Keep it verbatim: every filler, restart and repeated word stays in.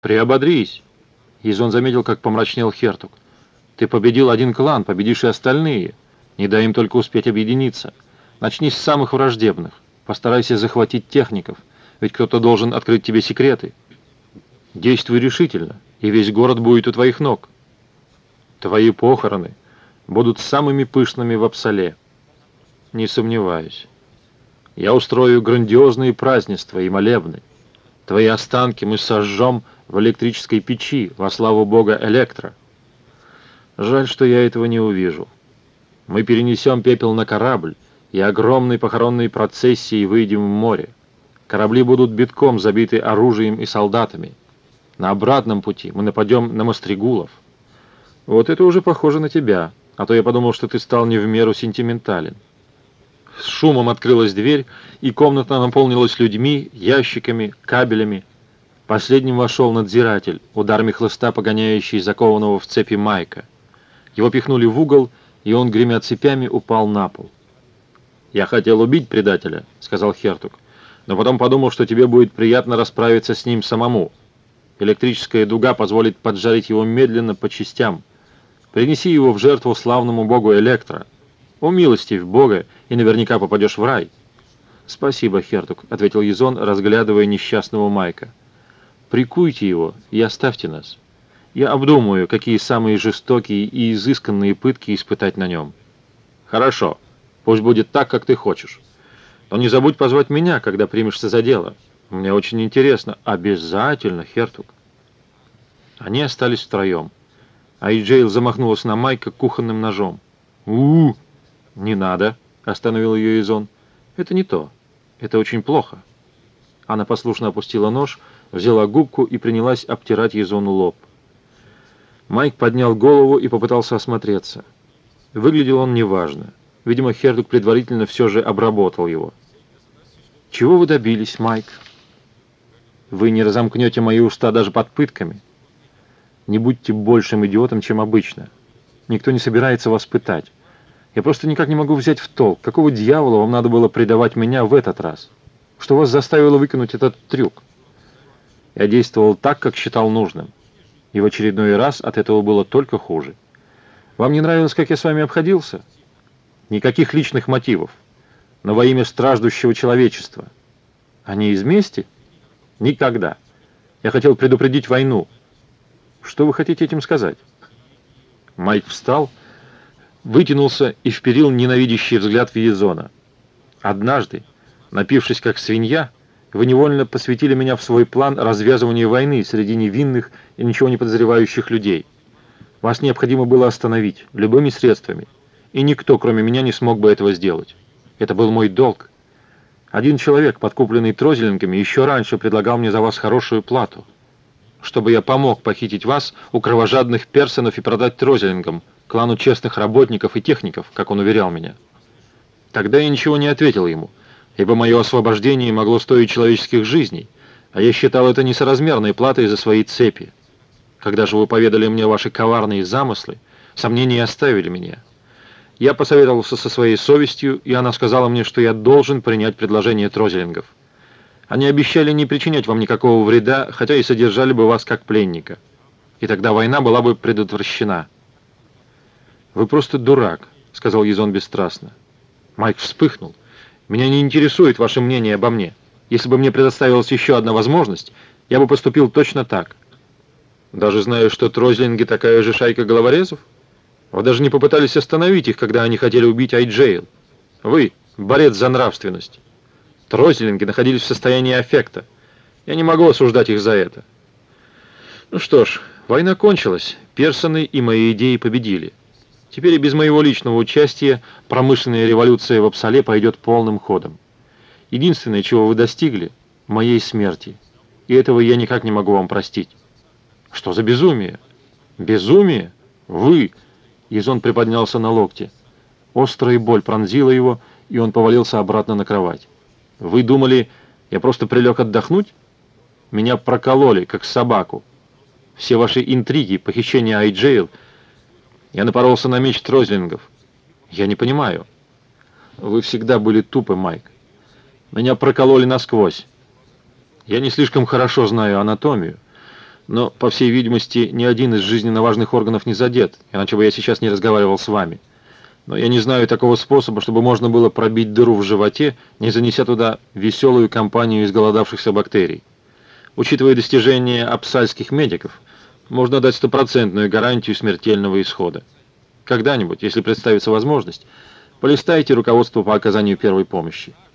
Приободрись. Язон заметил, как помрачнел Хертук. Ты победил один клан, победишь и остальные. Не дай им только успеть объединиться. Начни с самых враждебных. Постарайся захватить техников, ведь кто-то должен открыть тебе секреты. Действуй решительно, и весь город будет у твоих ног. Твои похороны будут самыми пышными в Апсале. Не сомневаюсь. Я устрою грандиозные празднества и молебны. Твои останки мы сожжем в электрической печи во славу бога Электро. Жаль, что я этого не увижу. Мы перенесем пепел на корабль и огромной похоронной процессией выйдем в море. Корабли будут битком забиты оружием и солдатами. На обратном пути мы нападем на Мастригулов. Вот это уже похоже на тебя, а то я подумал, что ты стал не в меру сентиментален. С шумом открылась дверь, и комната наполнилась людьми, ящиками, кабелями. Последним вошел надзиратель, ударами хлыста погоняющий закованного в цепи Майка. Его пихнули в угол, и он, гремя цепями, упал на пол. «Я хотел убить предателя», — сказал Хертук, «но потом подумал, что тебе будет приятно расправиться с ним самому. Электрическая дуга позволит поджарить его медленно по частям. Принеси его в жертву славному богу Электро. Умилостивь бога, и наверняка попадешь в рай». «Спасибо, Хертук», — ответил Язон, разглядывая несчастного Майка. «Прикуйте его и оставьте нас. Я обдумаю, какие самые жестокие и изысканные пытки испытать на нем». «Хорошо, пусть будет так, как ты хочешь. Но не забудь позвать меня, когда примешься за дело. Мне очень интересно». «Обязательно, Хертук». Они остались втроем. Айджейл замахнулась на Майка кухонным ножом. «У-у-у!» «Не надо», — остановил ее Язон. «Это не то. Это очень плохо». Она послушно опустила нож, взяла губку и принялась обтирать Язону лоб. Майк поднял голову и попытался осмотреться. Выглядел он неважно. Видимо, Хертук предварительно все же обработал его. «Чего вы добились, Майк?» «Вы не разомкнете мои уста даже под пытками. Не будьте большим идиотом, чем обычно. Никто не собирается вас пытать. Я просто никак не могу взять в толк, какого дьявола вам надо было предавать меня в этот раз? Что вас заставило выкинуть этот трюк?» Я действовал так, как считал нужным. И в очередной раз от этого было только хуже. Вам не нравилось, как я с вами обходился? Никаких личных мотивов. Но во имя страждущего человечества. А не из мести? Никогда. Я хотел предупредить войну. Что вы хотите этим сказать? Майк встал, вытянулся и вперил ненавидящий взгляд в Язона. «Однажды, напившись как свинья, вы невольно посвятили меня в свой план развязывания войны среди невинных и ничего не подозревающих людей. Вас необходимо было остановить любыми средствами, и никто, кроме меня, не смог бы этого сделать. Это был мой долг. Один человек, подкупленный трозелингами, еще раньше предлагал мне за вас хорошую плату, чтобы я помог похитить вас у кровожадных персонов и продать трозелингам, клану честных работников и техников, как он уверял меня. Тогда я ничего не ответил ему, ибо мое освобождение могло стоить человеческих жизней, а я считал это несоразмерной платой за свои цепи. Когда же вы поведали мне ваши коварные замыслы, сомнения оставили меня. Я посоветовался со своей совестью, и она сказала мне, что я должен принять предложение трозелингов. Они обещали не причинять вам никакого вреда, хотя и содержали бы вас как пленника. И тогда война была бы предотвращена. «Вы просто дурак», — сказал Язон бесстрастно. Майк вспыхнул. «Меня не интересует ваше мнение обо мне. Если бы мне предоставилась еще одна возможность, я бы поступил точно так». «Даже зная, что трозлинги такая же шайка головорезов? Вы даже не попытались остановить их, когда они хотели убить Айджейл. Вы — борец за нравственность. Трозлинги находились в состоянии аффекта. Я не могу осуждать их за это». «Ну что ж, война кончилась, персоны и мои идеи победили. Теперь и без моего личного участия промышленная революция в Апсале пойдет полным ходом. Единственное, чего вы достигли — моей смерти. И этого я никак не могу вам простить». «Что за безумие?» «Безумие? Вы!» Язон приподнялся на локте. Острая боль пронзила его, и он повалился обратно на кровать. «Вы думали, я просто прилег отдохнуть? Меня прокололи, как собаку. Все ваши интриги, похищение Айджейл. Я напоролся на меч трозлингов. Я не понимаю». «Вы всегда были тупы, Майк. Меня прокололи насквозь. Я не слишком хорошо знаю анатомию, Но, по всей видимости, ни один из жизненно важных органов не задет, иначе бы я сейчас не разговаривал с вами. Но я не знаю такого способа, чтобы можно было пробить дыру в животе, не занеся туда веселую компанию изголодавшихся бактерий. Учитывая достижения апсальских медиков, можно дать стопроцентную гарантию смертельного исхода. Когда-нибудь, если представится возможность, полистайте руководство по оказанию первой помощи.